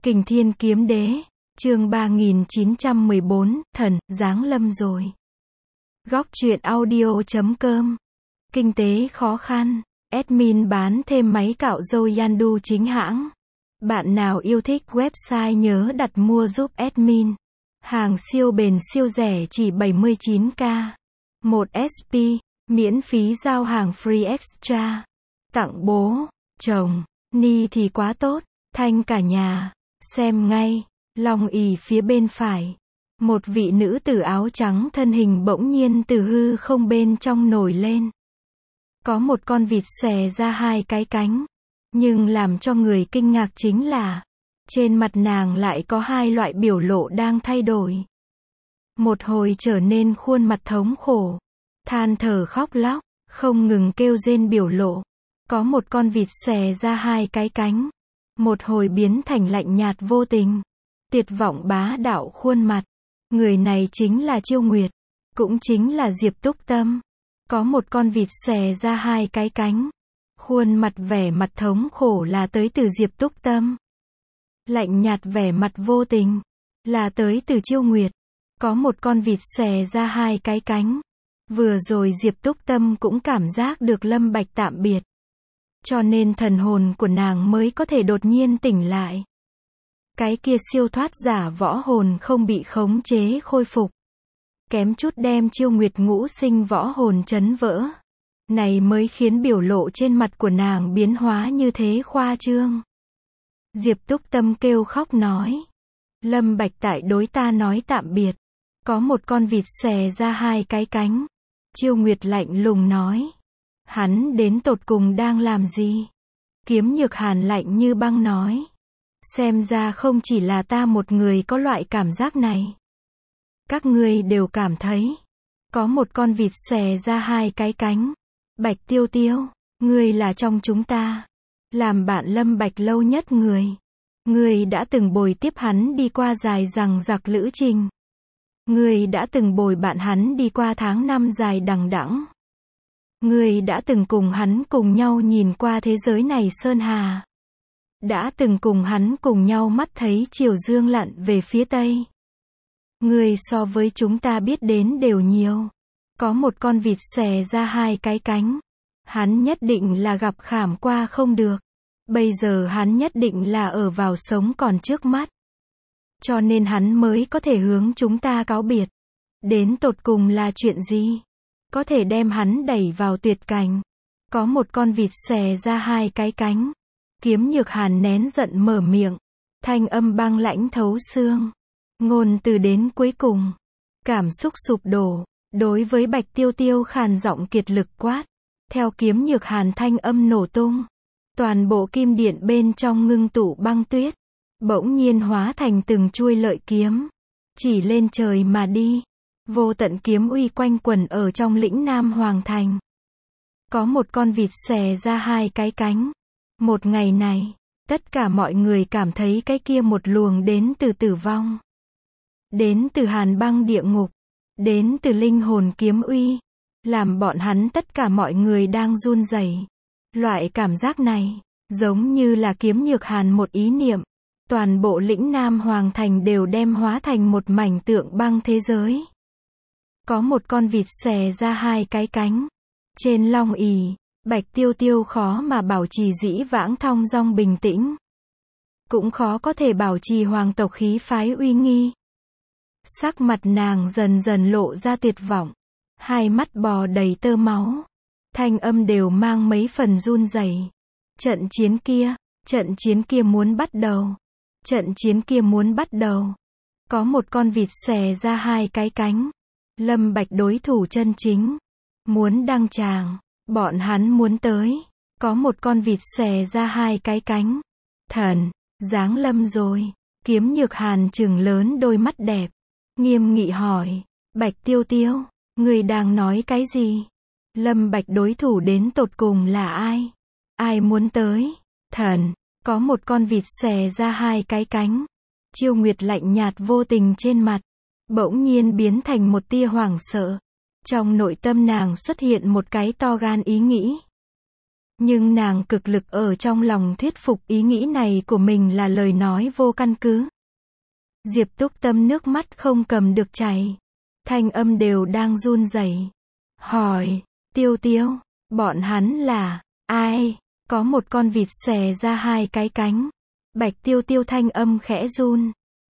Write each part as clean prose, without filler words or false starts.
Kình Thiên Kiếm Đế, chương 3914, thần, giáng lâm rồi. Góc truyện audio.com. Kinh tế khó khăn, admin bán thêm máy cạo râu Yandu chính hãng. Bạn nào yêu thích website nhớ đặt mua giúp admin. Hàng siêu bền siêu rẻ chỉ 79k. 1 SP, miễn phí giao hàng free extra. Tặng bố, chồng, ni thì quá tốt, thanh cả nhà. Xem ngay, Long ỷ phía bên phải. Một vị nữ tử áo trắng thân hình bỗng nhiên từ hư không bên trong nổi lên. Có một con vịt xòe ra hai cái cánh. Nhưng làm cho người kinh ngạc chính là, trên mặt nàng lại có hai loại biểu lộ đang thay đổi. Một hồi trở nên khuôn mặt thống khổ, than thở khóc lóc, không ngừng kêu rên biểu lộ. Có một con vịt xòe ra hai cái cánh. Một hồi biến thành lạnh nhạt vô tình, tuyệt vọng bá đạo khuôn mặt. Người này chính là Chiêu Nguyệt, cũng chính là Diệp Túc Tâm. Có một con vịt xòe ra hai cái cánh. Khuôn mặt vẻ mặt thống khổ là tới từ Diệp Túc Tâm. Lạnh nhạt vẻ mặt vô tình là tới từ Chiêu Nguyệt. Có một con vịt xòe ra hai cái cánh. Vừa rồi Diệp Túc Tâm cũng cảm giác được Lâm Bạch tạm biệt. Cho nên thần hồn của nàng mới có thể đột nhiên tỉnh lại. Cái kia siêu thoát giả võ hồn không bị khống chế khôi phục. Kém chút đem Chiêu Nguyệt ngũ sinh võ hồn chấn vỡ. Này mới khiến biểu lộ trên mặt của nàng biến hóa như thế khoa trương. Diệp Túc Tâm kêu khóc nói. Lâm Bạch tại đối ta nói tạm biệt. Có một con vịt xòe ra hai cái cánh. Chiêu Nguyệt lạnh lùng nói. Hắn đến tột cùng đang làm gì? Kiếm Nhược Hàn lạnh như băng nói. Xem ra không chỉ là ta một người có loại cảm giác này. Các ngươi đều cảm thấy. Có một con vịt xòe ra hai cái cánh. Bạch Tiêu Tiêu, ngươi là trong chúng ta. Làm bạn Lâm Bạch lâu nhất người. Ngươi đã từng bồi tiếp hắn đi qua dài dằng dặc lữ trình. Ngươi đã từng bồi bạn hắn đi qua tháng năm dài đằng đẵng. Ngươi đã từng cùng hắn cùng nhau nhìn qua thế giới này sơn hà. Đã từng cùng hắn cùng nhau mắt thấy chiều dương lặn về phía tây. Ngươi so với chúng ta biết đến đều nhiều. Có một con vịt xòe ra hai cái cánh. Hắn nhất định là gặp khảm qua không được. Bây giờ hắn nhất định là ở vào sống còn trước mắt. Cho nên hắn mới có thể hướng chúng ta cáo biệt. Đến tột cùng là chuyện gì? Có thể đem hắn đẩy vào tuyệt cảnh. Có một con vịt xòe ra hai cái cánh. Kiếm Nhược Hàn nén giận mở miệng. Thanh âm băng lãnh thấu xương. Ngôn từ đến cuối cùng. Cảm xúc sụp đổ. Đối với Bạch Tiêu Tiêu khàn giọng kiệt lực quát. Theo Kiếm Nhược Hàn thanh âm nổ tung. Toàn bộ kim điện bên trong ngưng tụ băng tuyết. Bỗng nhiên hóa thành từng chuôi lợi kiếm. Chỉ lên trời mà đi. Vô tận kiếm uy quanh quẩn ở trong lĩnh Nam Hoàng Thành. Có một con vịt xòe ra hai cái cánh. Một ngày này, tất cả mọi người cảm thấy cái kia một luồng đến từ tử vong. Đến từ hàn băng địa ngục. Đến từ linh hồn kiếm uy. Làm bọn hắn tất cả mọi người đang run rẩy. Loại cảm giác này, giống như là Kiếm Nhược Hàn một ý niệm. Toàn bộ lĩnh Nam Hoàng Thành đều đem hóa thành một mảnh tượng băng thế giới. Có một con vịt xòe ra hai cái cánh. Trên Long ỷ, Bạch Tiêu Tiêu khó mà bảo trì dĩ vãng thong dong bình tĩnh. Cũng khó có thể bảo trì hoàng tộc khí phái uy nghi. Sắc mặt nàng dần dần lộ ra tuyệt vọng. Hai mắt bò đầy tơ máu. Thanh âm đều mang mấy phần run rẩy. Trận chiến kia muốn bắt đầu. Trận chiến kia muốn bắt đầu. Có một con vịt xòe ra hai cái cánh. Lâm Bạch đối thủ chân chính. Muốn đăng tràng. Bọn hắn muốn tới. Có một con vịt xòe ra hai cái cánh. Thần, giáng lâm rồi. Kiếm Nhược Hàn trừng lớn đôi mắt đẹp. Nghiêm nghị hỏi. Bạch Tiêu Tiêu, người đang nói cái gì? Lâm Bạch đối thủ đến tột cùng là ai? Ai muốn tới? Thần, có một con vịt xòe ra hai cái cánh. Chiêu Nguyệt lạnh nhạt vô tình trên mặt. Bỗng nhiên biến thành một tia hoảng sợ. Trong nội tâm nàng xuất hiện một cái to gan ý nghĩ. Nhưng nàng cực lực ở trong lòng thuyết phục ý nghĩ này của mình là lời nói vô căn cứ. Diệp Túc Tâm nước mắt không cầm được chảy. Thanh âm đều đang run rẩy. Hỏi, Tiêu Tiêu, bọn hắn là ai? Có một con vịt xòe ra hai cái cánh. Bạch Tiêu Tiêu thanh âm khẽ run.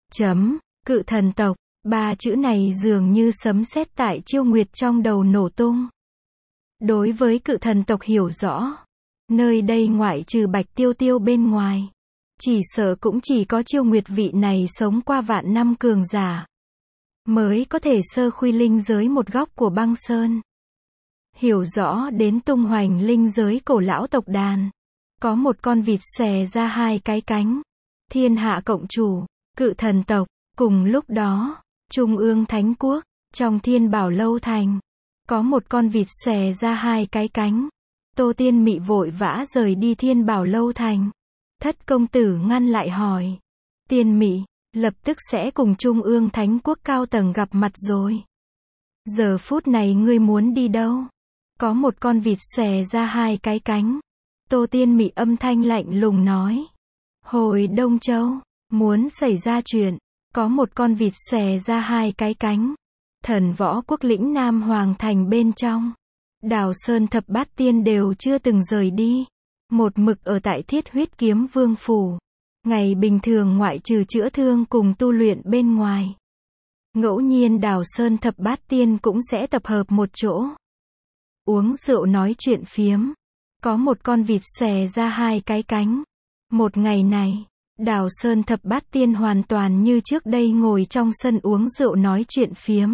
Cự thần tộc. Ba chữ này dường như sấm sét tại Chiêu Nguyệt trong đầu nổ tung. Đối với cự thần tộc hiểu rõ, nơi đây ngoại trừ Bạch Tiêu Tiêu bên ngoài, chỉ sợ cũng chỉ có Chiêu Nguyệt vị này sống qua vạn năm cường giả, mới có thể sơ khuy linh giới một góc của băng sơn. Hiểu rõ đến tung hoành linh giới cổ lão tộc đàn. Có một con vịt xòe ra hai cái cánh. Thiên hạ cộng chủ, cự thần tộc. Cùng lúc đó, Trung ương Thánh Quốc, trong Thiên Bảo Lâu Thành, có một con vịt xòe ra hai cái cánh. Tô Tiên Mị vội vã rời đi Thiên Bảo Lâu Thành. Thất công tử ngăn lại hỏi. Tiên Mị, lập tức sẽ cùng Trung ương Thánh Quốc cao tầng gặp mặt rồi. Giờ phút này ngươi muốn đi đâu? Có một con vịt xòe ra hai cái cánh. Tô Tiên Mị âm thanh lạnh lùng nói. Hồi Đông Châu, muốn xảy ra chuyện. Có một con vịt xòe ra hai cái cánh. Thần Võ Quốc lĩnh Nam Hoàng Thành bên trong. Đào Sơn Thập Bát Tiên đều chưa từng rời đi. Một mực ở tại Thiết Huyết Kiếm Vương Phủ. Ngày bình thường ngoại trừ chữa thương cùng tu luyện bên ngoài. Ngẫu nhiên Đào Sơn Thập Bát Tiên cũng sẽ tập hợp một chỗ. Uống rượu nói chuyện phiếm. Có một con vịt xòe ra hai cái cánh. Một ngày này, Đào Sơn Thập Bát Tiên hoàn toàn như trước đây ngồi trong sân uống rượu nói chuyện phiếm.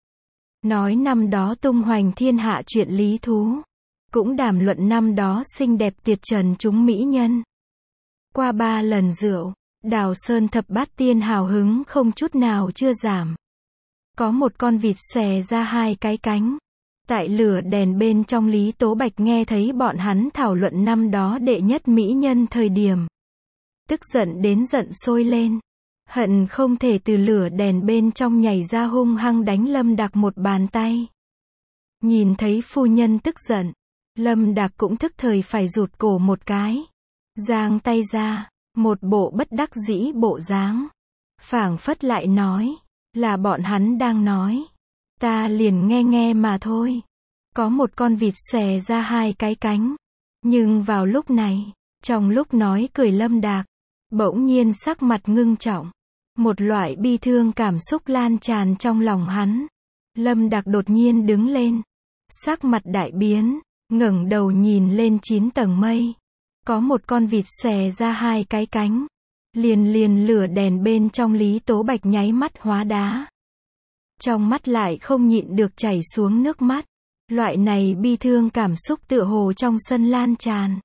Nói năm đó tung hoành thiên hạ chuyện lý thú. Cũng đàm luận năm đó xinh đẹp tuyệt trần chúng mỹ nhân. Qua 3 lần rượu, Đào Sơn Thập Bát Tiên hào hứng không chút nào chưa giảm. Có một con vịt xòe ra hai cái cánh. Tại lửa đèn bên trong Lý Tố Bạch nghe thấy bọn hắn thảo luận năm đó đệ nhất mỹ nhân thời điểm. Tức giận đến giận sôi lên. Hận không thể từ lửa đèn bên trong nhảy ra hung hăng đánh Lâm Đạc một bàn tay. Nhìn thấy phu nhân tức giận, Lâm Đạc cũng thức thời phải rụt cổ một cái. Giang tay ra, một bộ bất đắc dĩ bộ dáng. Phảng phất lại nói, là bọn hắn đang nói. Ta liền nghe nghe mà thôi. Có một con vịt xòe ra hai cái cánh. Nhưng vào lúc này, trong lúc nói cười Lâm Đạc, bỗng nhiên sắc mặt ngưng trọng. Một loại bi thương cảm xúc lan tràn trong lòng hắn. Lâm Đạc đột nhiên đứng lên. Sắc mặt đại biến, ngẩng đầu nhìn lên 9 tầng mây. Có một con vịt xòe ra hai cái cánh. Liền lửa đèn bên trong Lý Tố Bạch nháy mắt hóa đá. Trong mắt lại không nhịn được chảy xuống nước mắt. Loại này bi thương cảm xúc tựa hồ trong sân lan tràn.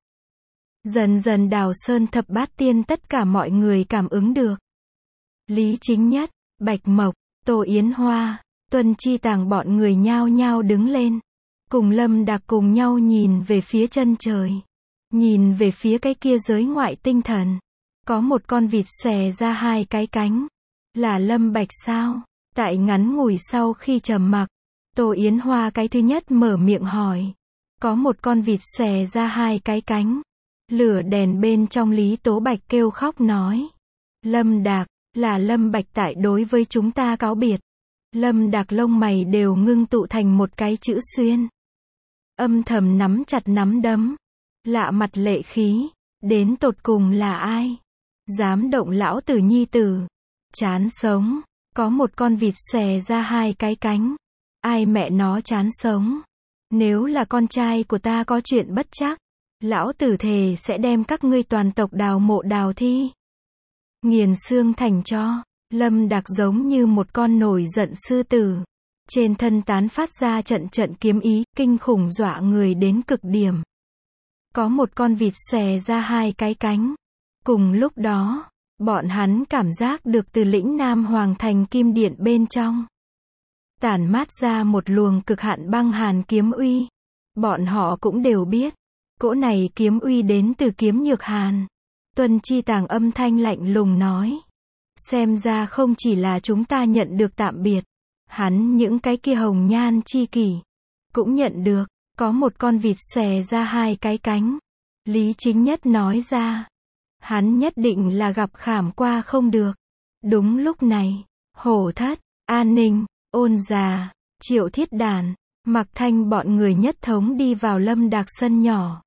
Dần dần Đào Sơn Thập Bát Tiên tất cả mọi người cảm ứng được. Lý Chính Nhất, Bạch Mộc, Tô Yến Hoa, Tuân Chi Tàng bọn người nhao nhao đứng lên. Cùng Lâm Đạc cùng nhau nhìn về phía chân trời. Nhìn về phía cái kia giới ngoại tinh thần. Có một con vịt xòe ra hai cái cánh. Là Lâm Bạch sao? Tại ngắn ngủi sau khi trầm mặc, Tô Yến Hoa cái thứ nhất mở miệng hỏi. Có một con vịt xòe ra hai cái cánh. Lửa đèn bên trong Lý Tố Bạch kêu khóc nói. Lâm Đạc, là Lâm Bạch tại đối với chúng ta cáo biệt. Lâm Đạc lông mày đều ngưng tụ thành một cái chữ xuyên. Âm thầm nắm chặt nắm đấm. Lạ mặt lệ khí. Đến tột cùng là ai? Dám động lão tử nhi tử. Chán sống. Có một con vịt xòe ra hai cái cánh. Ai mẹ nó chán sống. Nếu là con trai của ta có chuyện bất trắc, lão tử thề sẽ đem các ngươi toàn tộc đào mộ đào thi. Nghiền xương thành tro. Lâm Đạc giống như một con nổi giận sư tử. Trên thân tán phát ra trận trận kiếm ý, kinh khủng dọa người đến cực điểm. Có một con vịt xòe ra hai cái cánh. Cùng lúc đó, bọn hắn cảm giác được từ lĩnh Nam Hoàng Thành Kim Điện bên trong tản mát ra một luồng cực hạn băng hàn kiếm uy. Bọn họ cũng đều biết, cỗ này kiếm uy đến từ kiếm nhược hàn. Tuân Chi Tàng âm thanh lạnh lùng nói. Xem ra không chỉ là chúng ta nhận được tạm biệt. Hắn những cái kia hồng nhan chi kỷ cũng nhận được. Có một con vịt xòe ra hai cái cánh. Lý Chính Nhất nói ra. Hắn nhất định là gặp Khảm Qua không được. Đúng lúc này, Hổ Thất, An Ninh, Ôn Già, Triệu Thiết Đàn, Mặc Thanh bọn người nhất thống đi vào Lâm Đạc sân nhỏ.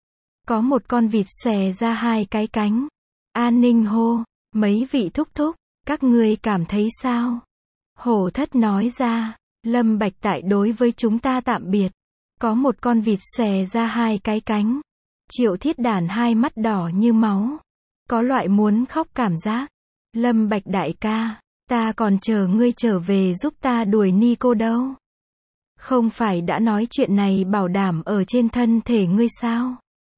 Có một con vịt xòe ra hai cái cánh. An Ninh hô, mấy vị thúc thúc, các ngươi cảm thấy sao? Hổ Thất nói ra, Lâm Bạch Tại đối với chúng ta tạm biệt. Có một con vịt xòe ra hai cái cánh. Triệu Thiết Đàn hai mắt đỏ như máu. Có loại muốn khóc cảm giác. Lâm Bạch đại ca, ta còn chờ ngươi trở về giúp ta đuổi Ni cô đâu. Không phải đã nói chuyện này bảo đảm ở trên thân thể ngươi sao?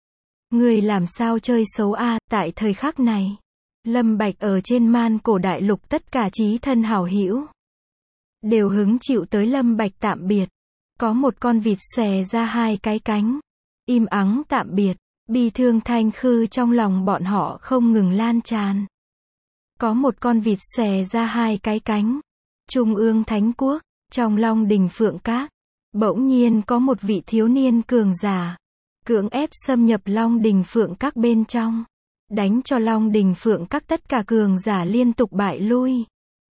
Ngươi làm sao chơi xấu a? Tại thời khắc này, Lâm Bạch ở trên man cổ đại lục tất cả chí thân hảo hữu đều hứng chịu tới Lâm Bạch tạm biệt. Có một con vịt xòe ra hai cái cánh, im ắng tạm biệt, bi thương thanh khư trong lòng bọn họ không ngừng lan tràn. Có một con vịt xòe ra hai cái cánh. Trung ương Thánh Quốc, trong Long Đình Phượng Các, bỗng nhiên có một vị thiếu niên cường giả, cưỡng ép xâm nhập Long Đình Phượng Các bên trong, đánh cho Long Đình Phượng Các tất cả cường giả liên tục bại lui.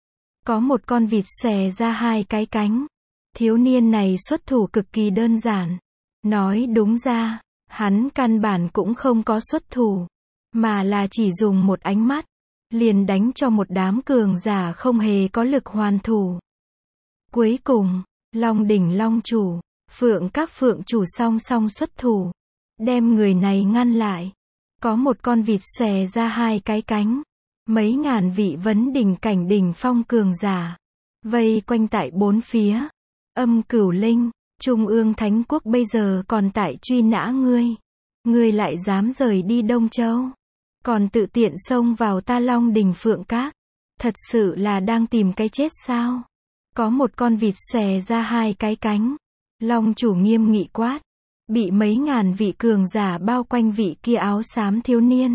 Có một con vịt xòe ra hai cái cánh. Thiếu niên này xuất thủ cực kỳ đơn giản. Nói đúng ra, hắn căn bản cũng không có xuất thủ, mà là chỉ dùng một ánh mắt, liền đánh cho một đám cường giả không hề có lực hoàn thủ. Cuối cùng, Long Đỉnh Long Chủ, Phượng Các Phượng Chủ song song xuất thủ, đem người này ngăn lại. Có một con vịt xòe ra hai cái cánh. Mấy ngàn vị vấn đỉnh cảnh đỉnh phong cường giả vây quanh tại bốn phía. Âm Cửu Linh, Trung ương Thánh Quốc bây giờ còn tại truy nã ngươi. Ngươi lại dám rời đi Đông Châu, còn tự tiện xông vào ta Long Đình Phượng Các. Thật sự là đang tìm cái chết sao? Có một con vịt xòe ra hai cái cánh. Long Chủ nghiêm nghị quát. Bị mấy ngàn vị cường giả bao quanh vị kia áo xám thiếu niên.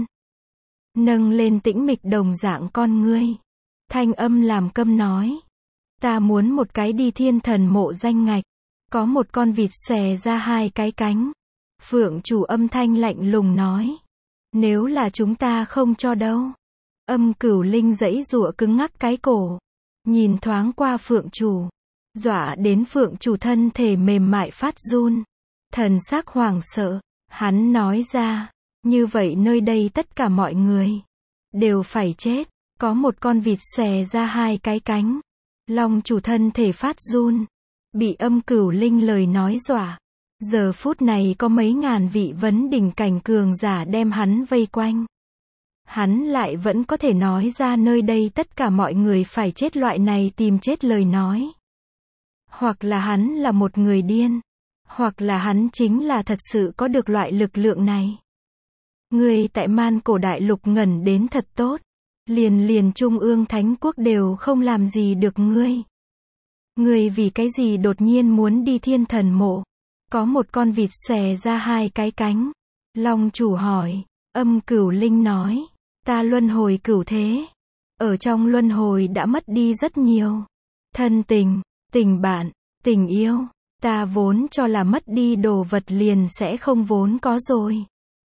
Nâng lên tĩnh mịch đồng dạng con ngươi. Thanh âm làm câm nói. Ta muốn một cái đi Thiên Thần Mộ danh ngạch. Có một con vịt xòe ra hai cái cánh. Phượng Chủ âm thanh lạnh lùng nói. Nếu là chúng ta không cho đâu. Âm Cửu Linh giãy giụa cứng ngắc cái cổ. Nhìn thoáng qua Phượng Chủ. Dọa đến Phượng Chủ thân thể mềm mại phát run. Thần sắc hoảng sợ. Hắn nói ra. Như vậy nơi đây tất cả mọi người đều phải chết. Có một con vịt xòe ra hai cái cánh. Long Chủ thân thể phát run. Bị Âm Cửu Linh lời nói dọa. Giờ phút này có mấy ngàn vị vấn đỉnh cảnh cường giả đem hắn vây quanh. Hắn lại vẫn có thể nói ra nơi đây tất cả mọi người phải chết loại này tìm chết lời nói. Hoặc là hắn là một người điên. Hoặc là hắn chính là thật sự có được loại lực lượng này. Ngươi tại man cổ đại lục ngẩn đến thật tốt. Liền Trung ương Thánh Quốc đều không làm gì được ngươi. Ngươi vì cái gì đột nhiên muốn đi Thiên Thần Mộ? Có một con vịt xòe ra hai cái cánh. Long Chủ hỏi. Âm Cửu Linh nói. Ta luân hồi cửu thế. Ở trong luân hồi đã mất đi rất nhiều. Thân tình, tình bạn, tình yêu. Ta vốn cho là mất đi đồ vật liền sẽ không vốn có rồi.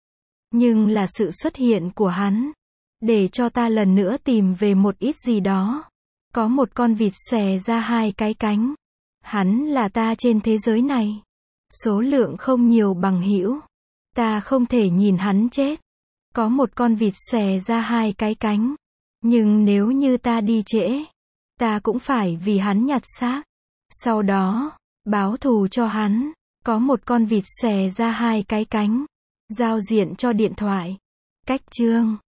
Nhưng là sự xuất hiện của hắn, để cho ta lần nữa tìm về một ít gì đó. Có một con vịt xòe ra hai cái cánh. Hắn là ta trên thế giới này. Số lượng không nhiều bằng hữu. Ta không thể nhìn hắn chết. Có một con vịt xòe ra hai cái cánh. Nhưng nếu như ta đi trễ, ta cũng phải vì hắn nhặt xác. Sau đó, báo thù cho hắn. Có một con vịt xòe ra hai cái cánh. Giao diện cho điện thoại. Cách chương